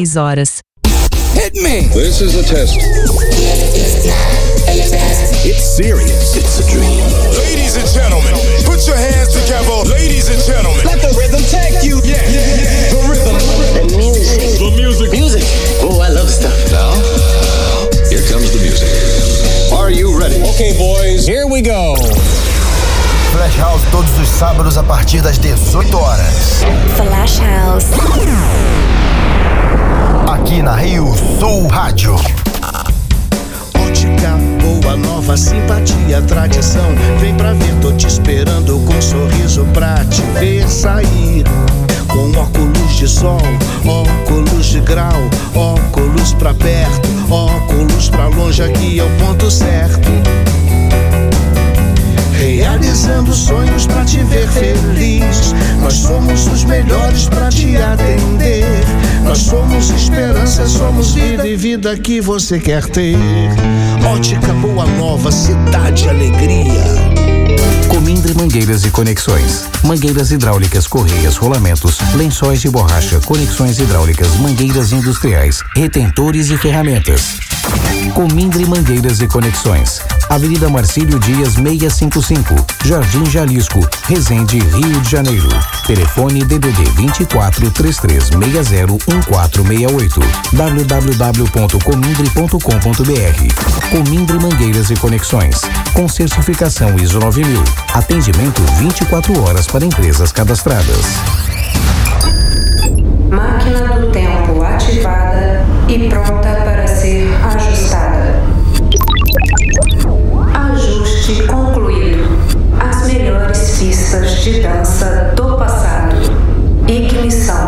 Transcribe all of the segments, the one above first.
16 horas. Hit me! This is a test. It's serious. It's a dream. Ladies and gentlemen, put your hands together. Ladies and gentlemen. Let the rhythm take you. Yeah. The rhythm. The music. The music. Music. Oh, I love stuff. Now, here comes the music. Are you ready? Okay, boys, here we go. Flash House todos os sábados a partir das 18 horas. Flash House. Aqui na Rio Sul Rádio. Ótica, boa nova, simpatia, tradição. Vem pra ver, tô te esperando com um sorriso pra te ver sair. Com óculos de sol, óculos de grau, óculos pra perto, óculos pra longe, aqui é o ponto certo. Realizando sonhos pra te ver feliz. Nós somos os melhores pra te atender. Nós somos esperança, somos vida e vida que você quer ter. Ótica Boa Nova, cidade alegria. Comindre Mangueiras e Conexões. Mangueiras hidráulicas, correias, rolamentos, lençóis de borracha, conexões hidráulicas, mangueiras industriais, retentores e ferramentas. Comindre Mangueiras e Conexões. Avenida Marcílio Dias 655, Jardim Jalisco, Resende, Rio de Janeiro. Telefone DDD 24 3360 1468. www.comindre.com.br. Comindre Mangueiras e Conexões. Com certificação ISO 9000. Atendimento 24 horas para empresas cadastradas. Máquina do tempo ativada e pronta para ser ajustada. Ajuste concluído. As melhores pistas de dança do passado. Ignição.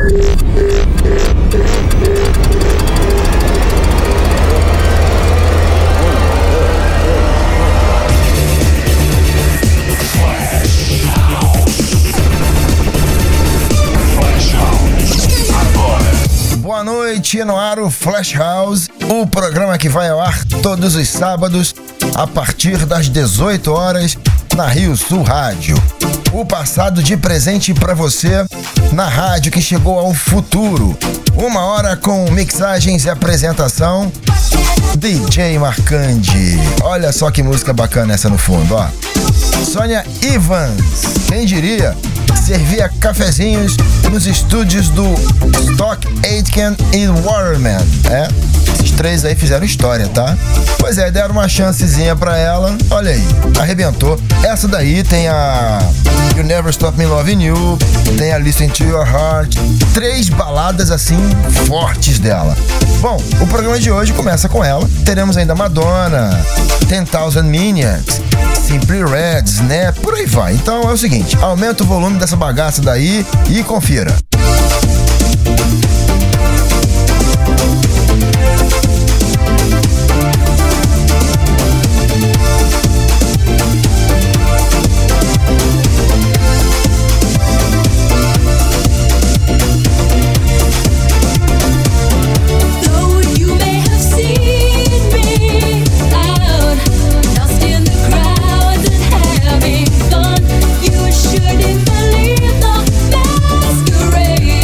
Boa noite, no ar o Flash House, o programa que vai ao ar todos os sábados a partir das 18 horas na Rio Sul Rádio. O passado de presente pra você na rádio que chegou ao futuro. 1 hora com mixagens e apresentação. DJ Marcandi. Olha só que música bacana essa no fundo, ó. Sônia Evans, quem diria? Servia cafezinhos nos estúdios do Stock Aitken e Waterman. Esses três aí fizeram história, tá? Pois é, deram uma chancezinha pra ela. Olha aí, arrebentou. Essa daí tem a You Never Stop Me Loving You, tem a Listen to Your Heart. 3 baladas assim fortes dela. Bom, o programa de hoje começa com ela. Teremos ainda Madonna, 10,000 Maniacs, Simply Red, Snap, por aí vai. Então é o seguinte, aumenta o volume dessa bagaça daí e confira. Sure didn't believe the masquerade.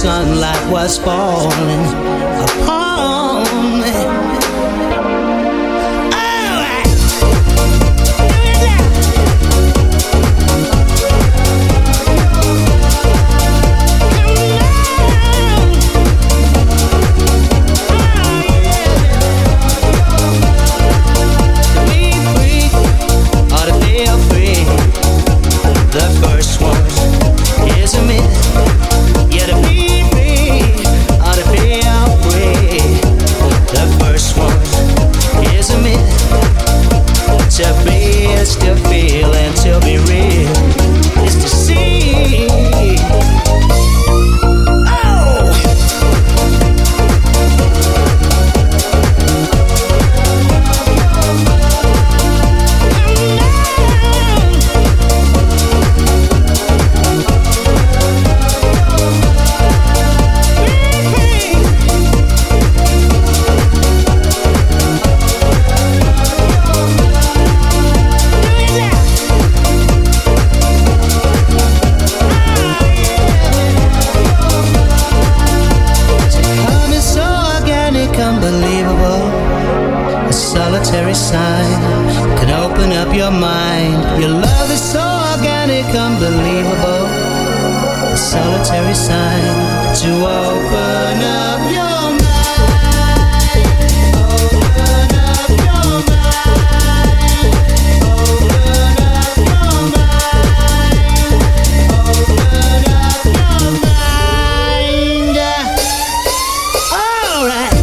sunlight was falling upon me. The first one is a myth. Yeah, to be free, ought to feel free. The first one is a myth. To be is to feel, and to be real is to see. Solitary sign can open up your mind. Your love is so organic, unbelievable. A solitary sign to open up your mind. Open up your mind. Open up your mind. Open up your mind. All right.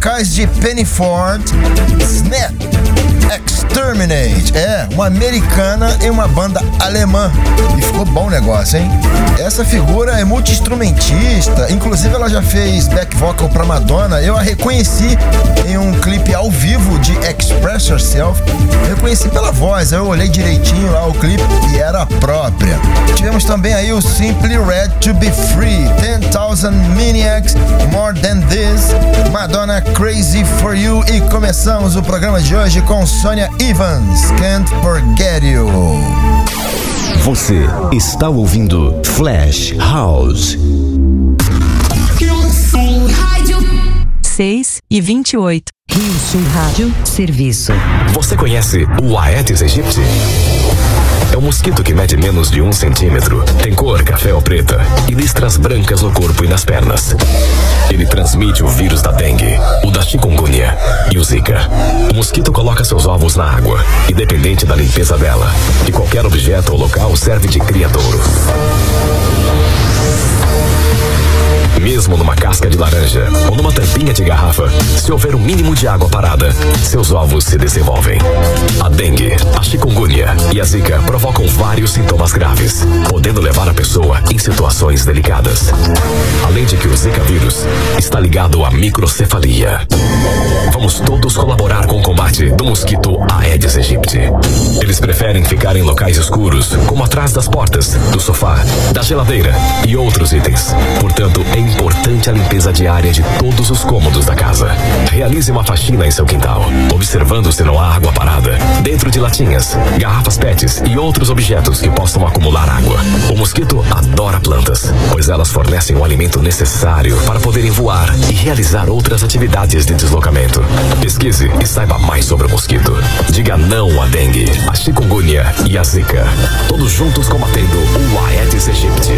vocais de Penny Ford, Snap Exterminate. Uma americana em uma banda alemã. E ficou bom o negócio, hein? Essa figura é multi-instrumentista, inclusive ela já fez back vocal pra Madonna. Eu a reconheci em um clipe ao vivo de Express Yourself. Eu reconheci pela voz, eu olhei direitinho lá o clipe e era a própria. Tivemos também aí o Simply Red to Be Free, 10,000 Maniacs, More Than This, Madonna Crazy For You, e começamos o programa de hoje com Sonia Evans, Can't Forget You. Você está ouvindo Flash House. 6h28. Rio Sul Rádio Serviço. Você conhece o Aedes aegypti? É um mosquito que mede menos de 1 centímetro, tem cor café ou preta e listras brancas no corpo e nas pernas. Ele transmite o vírus da dengue, o da chikungunya e o zika. O mosquito coloca seus ovos na água, independente da limpeza dela, e qualquer objeto ou local serve de criadouro. Mesmo numa casca de laranja ou numa tampinha de garrafa, se houver um mínimo de água parada, seus ovos se desenvolvem. A dengue, a chikungunya e a zika provocam vários sintomas graves, podendo levar a pessoa em situações delicadas. Além de que o zika vírus está ligado à microcefalia. Vamos todos colaborar com o combate do mosquito Aedes aegypti. Eles preferem ficar em locais escuros, como atrás das portas, do sofá, da geladeira e outros itens. Portanto, é importante a limpeza diária de todos os cômodos da casa. Realize uma faxina em seu quintal, observando se não há água parada, dentro de latinhas, garrafas PETs e outros objetos que possam acumular água. O mosquito adora plantas, pois elas fornecem o alimento necessário para poderem voar e realizar outras atividades de deslocamento. Pesquise e saiba mais sobre o mosquito. Diga não à dengue, a chikungunya e a zika. Todos juntos combatendo o Aedes aegypti.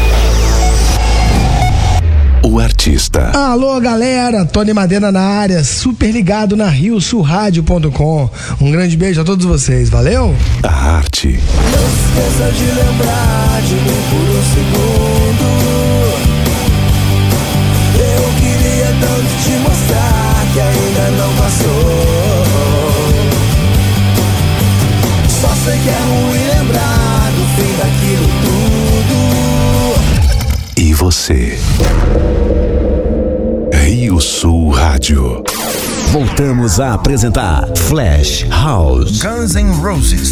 O artista. Alô, galera, Tony Madeira na área, super ligado na riosulradio.com. Um grande beijo a todos vocês, valeu? A arte. Não esqueça de lembrar de mim por um segundo. Eu queria tanto te mostrar que ainda não passou. Só sei que é ruim lembrar do fim daquilo tudo. E você? Rio Sul Rádio. Voltamos a apresentar Flash House. Guns N' Roses.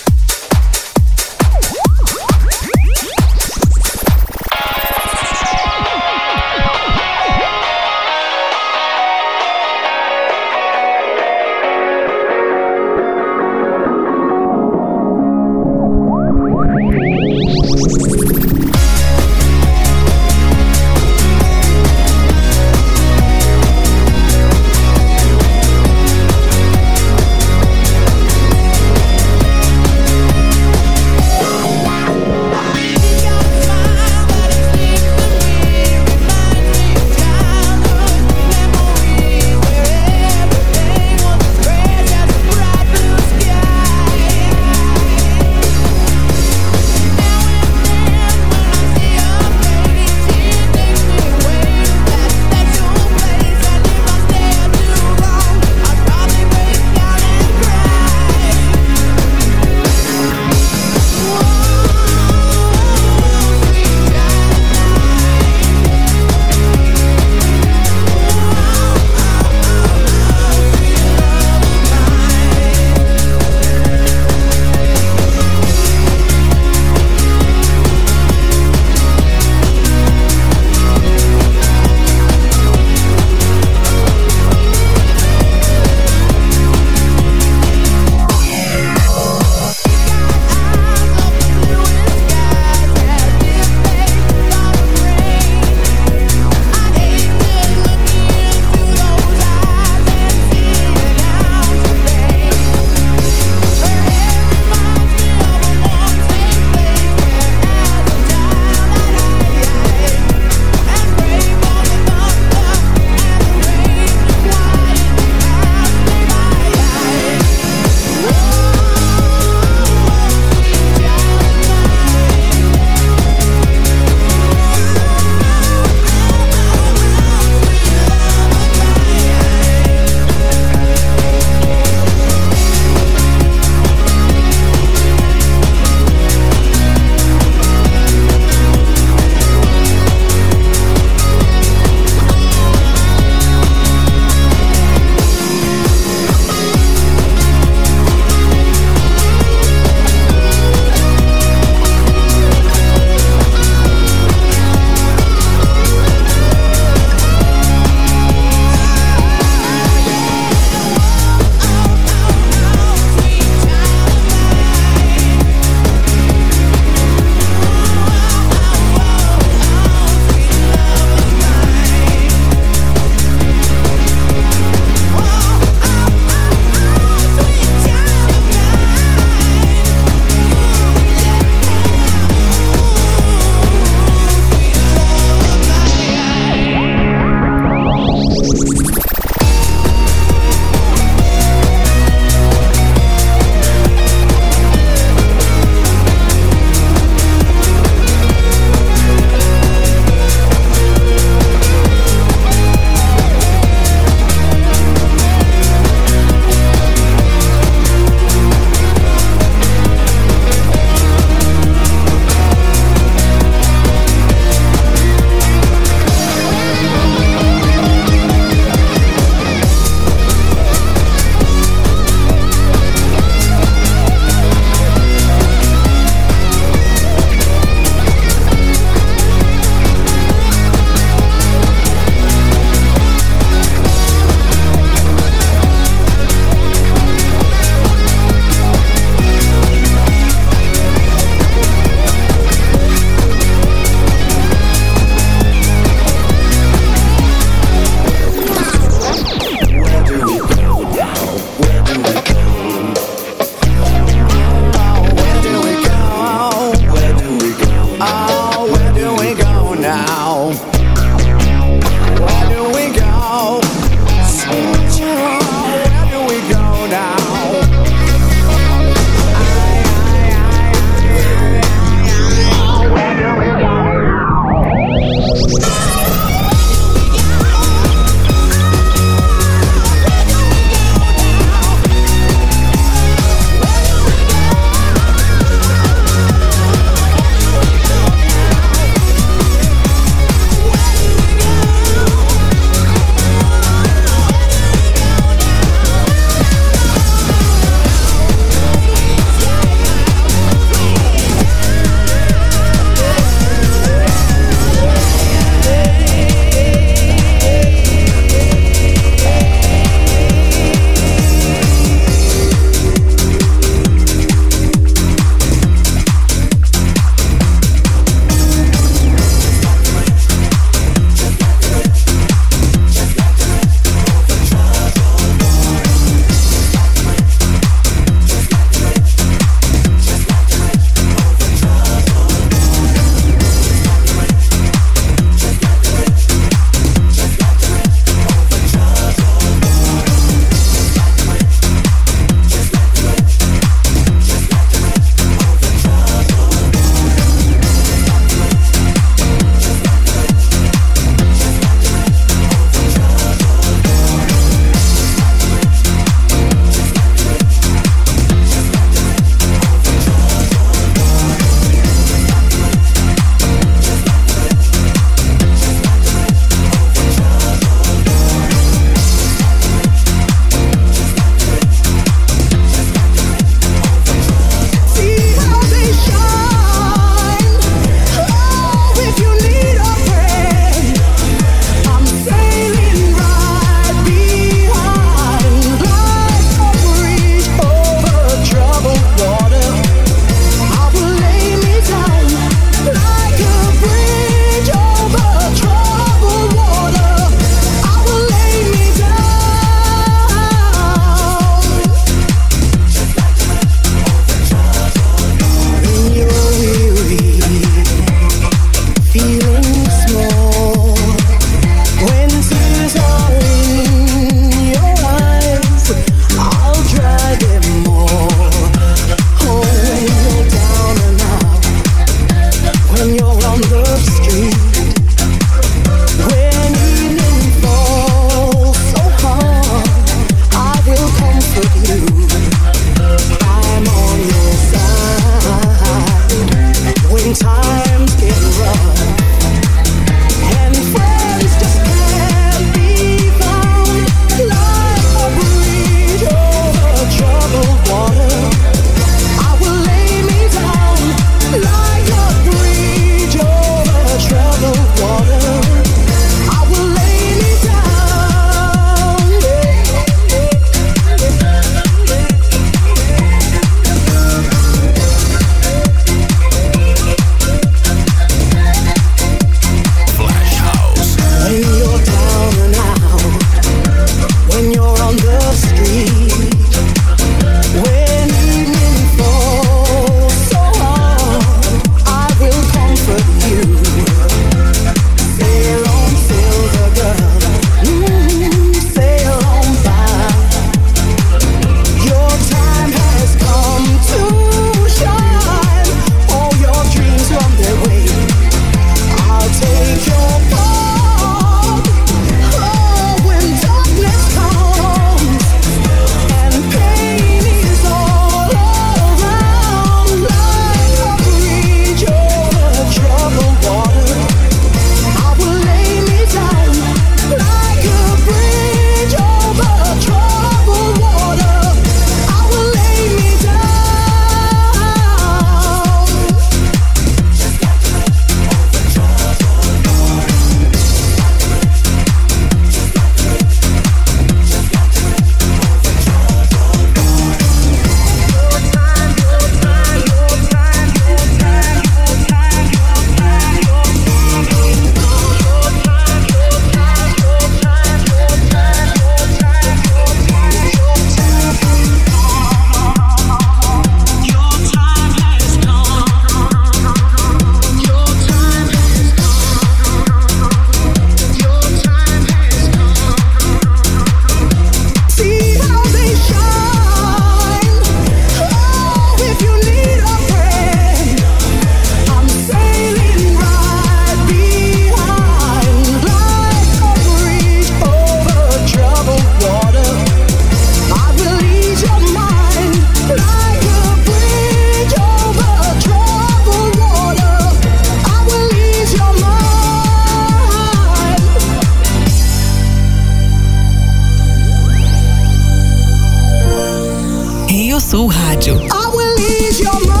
Sul Rádio. I will ease your mind.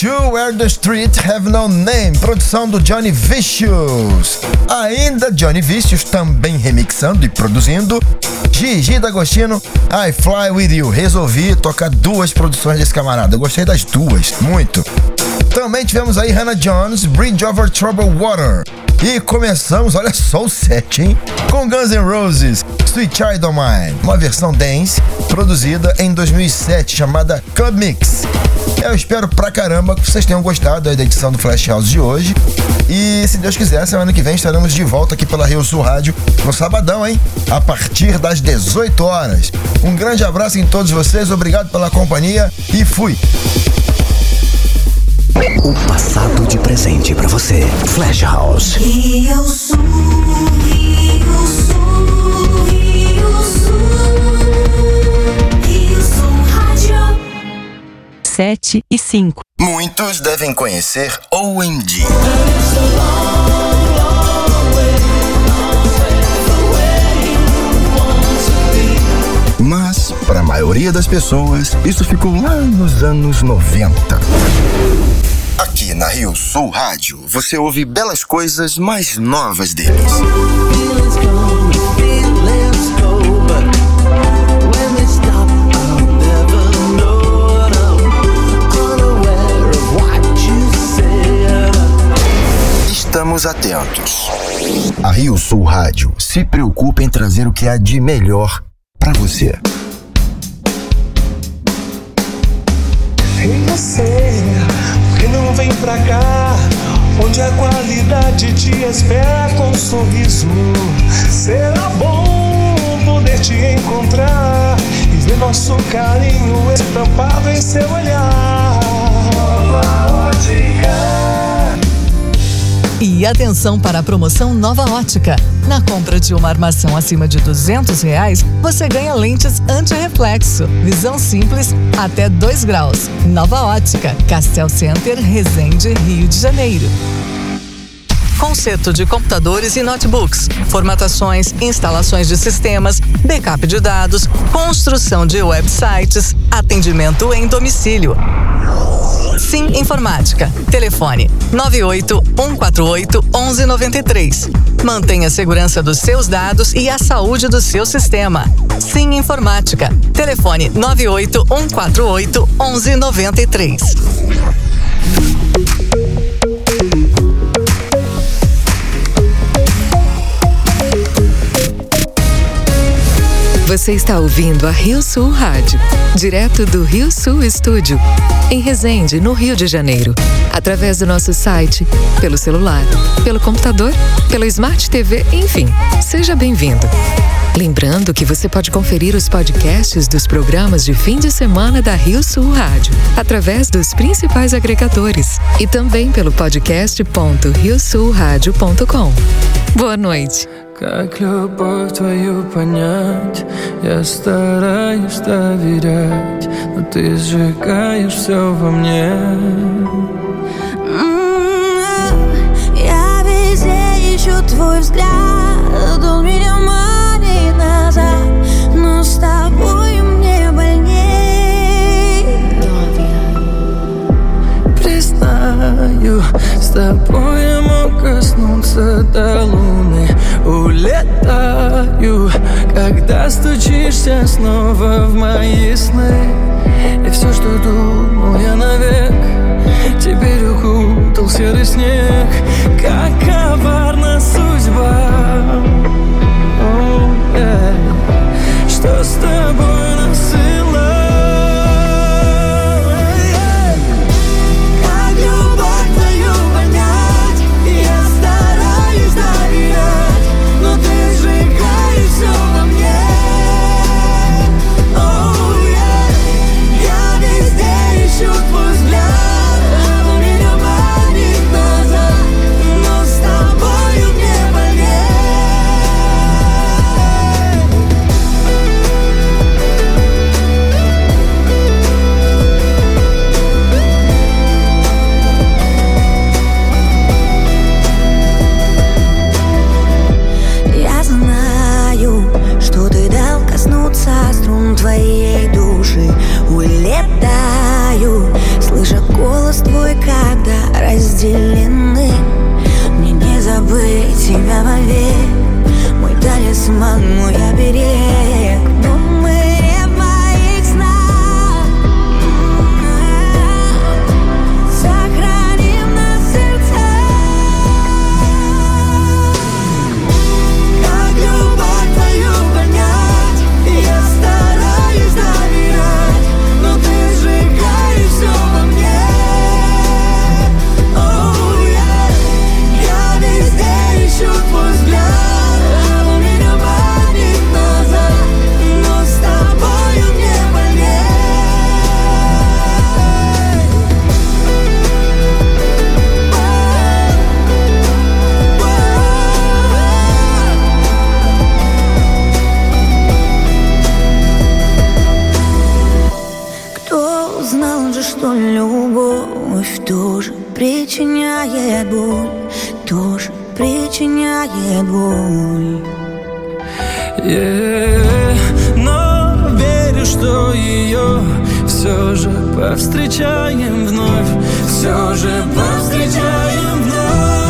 To Where the Street Have No Name, produção do Johnny Vicious. Ainda Johnny Vicious também remixando e produzindo. Gigi D'Agostino, I Fly With You. Resolvi tocar duas produções desse camarada, eu gostei das duas, muito. Também tivemos aí Hannah Jones, Bridge Over Troubled Water. E começamos, olha só o set, hein? Com Guns N' Roses, Sweet Child O' Mine, uma versão dance produzida em 2007 chamada Club Mix. Eu espero pra caramba que vocês tenham gostado da edição do Flash House de hoje. E se Deus quiser, semana que vem estaremos de volta aqui pela Rio Sul Rádio no sabadão, hein? A partir das 18 horas. Um grande abraço em todos vocês, obrigado pela companhia e fui! O passado de presente pra você. Flash House. Rio Sul, Rio Sul, Rio Sul, Rio Sul Rádio. 7:05. Muitos devem conhecer OMG. Mas, para a maioria das pessoas, isso ficou lá nos anos 90. Aqui na Rio Sul Rádio, você ouve belas coisas mais novas deles. Estamos atentos. A Rio Sul Rádio se preocupa em trazer o que há de melhor para você. E você, por que não vem pra cá? Onde a qualidade te espera com um sorriso. Será bom poder te encontrar e ver nosso carinho estampado em seu olhar. Nova Ótica. E atenção para a promoção Nova Ótica. Na compra de uma armação acima de R$200, você ganha lentes anti-reflexo. Visão simples até 2 graus. Nova Ótica, Castel Center, Resende, Rio de Janeiro. Conserto de computadores e notebooks, formatações, instalações de sistemas, backup de dados, construção de websites, atendimento em domicílio. Sim Informática. Telefone 98-148-1193. Mantenha a segurança dos seus dados e a saúde do seu sistema. Sim Informática. Telefone 98-148-1193. Você está ouvindo a Rio Sul Rádio, direto do Rio Sul Estúdio, em Resende, no Rio de Janeiro, através do nosso site, pelo celular, pelo computador, pelo Smart TV, enfim, seja bem-vindo. Lembrando que você pode conferir os podcasts dos programas de fim de semana da Rio Sul Rádio, através dos principais agregadores e também pelo podcast.riosulradio.com. Boa noite. Как любовь твою понять? Я стараюсь доверять, но ты сжигаешь все во мне. Я везде ищу твой взгляд, он меня манит назад, но с тобой мне больней. Признаю, с тобой я мог коснуться до луны. Улетаю, когда стучишься снова в мои сны. И все, что думал я навек, теперь укутал серый снег. Как коварна судьба, что с тобой насыла. Как любовь твою понять? Я стараюсь доверять, но ты сжигаешь все во мне. Я везде ищу твой взгляд, он меня манит назад, но с тобою мне больней. Я знаю, что ты дал коснуться струн твоей души. Улетаю, слыша голос твой, вовек. Мой талисман, мой оберег. Но мы в моих снах сохраним на сердцах. Как любовь твою понять? Я стараюсь доверять, но ты сжигаешь все во мне. Я везде ищу твой взгляд, у меня магнит назад, но с тобою мне больней. Кто узнал же, что любовь тоже причиняет боль, тоже причиняет боль. Но верю, что ее все же повстречаем вновь, все же повстречаем вновь.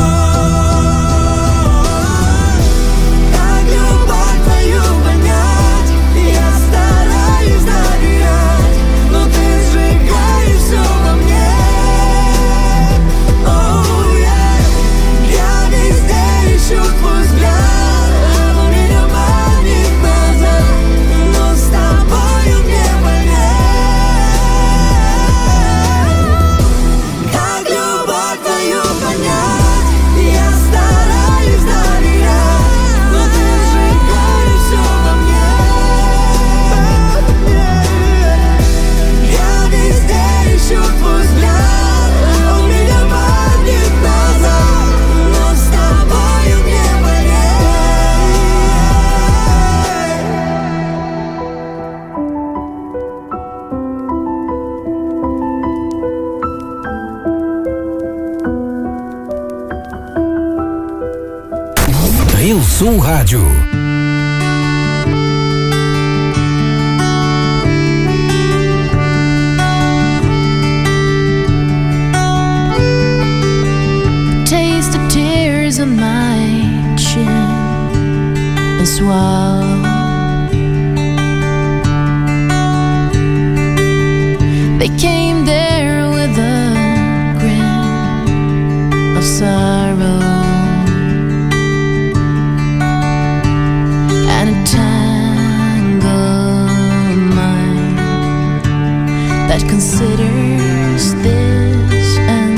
Как любовь твою понять? Я стараюсь доверять, но ты сжигаешь все во мне. Я везде ищу твой взгляд, у меня магнит назад, но с тобою мне больней. Как любовь твою понять? Я стараюсь доверять, но ты сжигаешь все во мне. Я везде ищу твой взгляд, у меня магнит назад, но с тобою мне больней. Rio Sul Rádio. Taste the tears on my chin and swallow. They came there with a grin of sorrow and a tangled mind that considers this and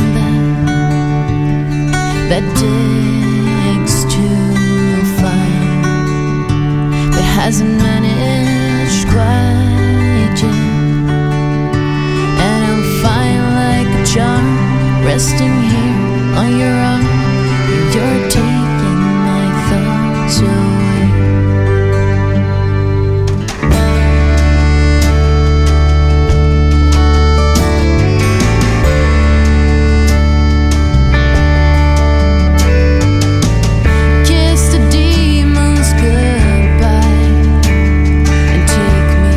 that digs to find, but hasn't managed quite yet. And I'm fine like a charm, resting here on your arm. You're taking my thoughts away. Kiss the demons goodbye and take me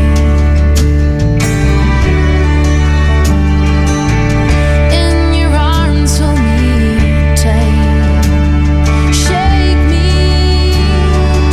in your arms, hold me tight, shake me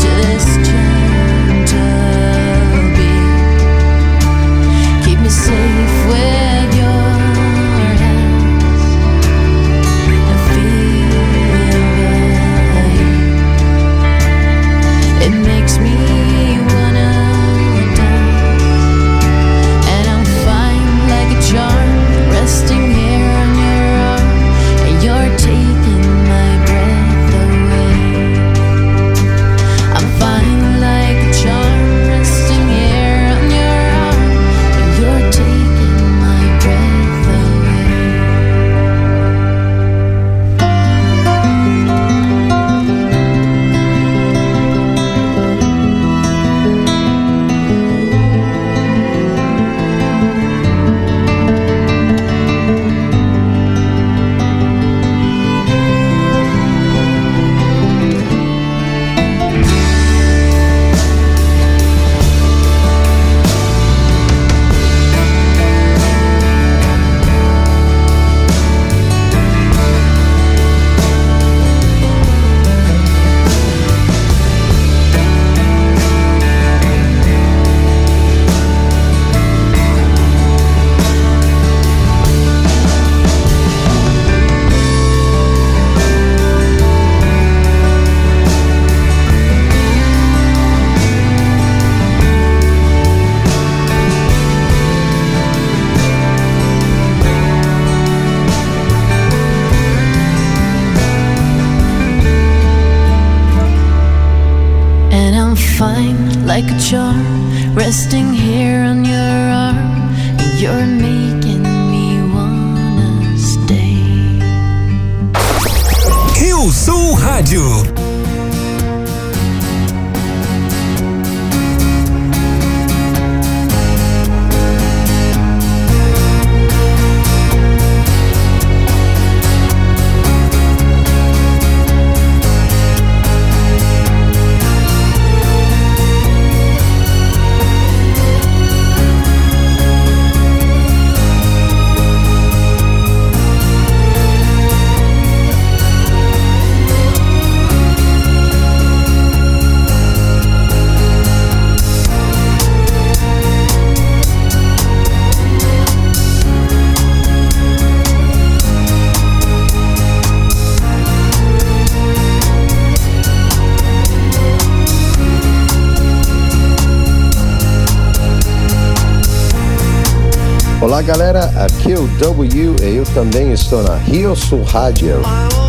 like a charm, resting here on your arm, and you're making me wanna stay. Rio Sul Rádio. Olá galera, aqui é o W e eu também estou na Rio Sul Rádio.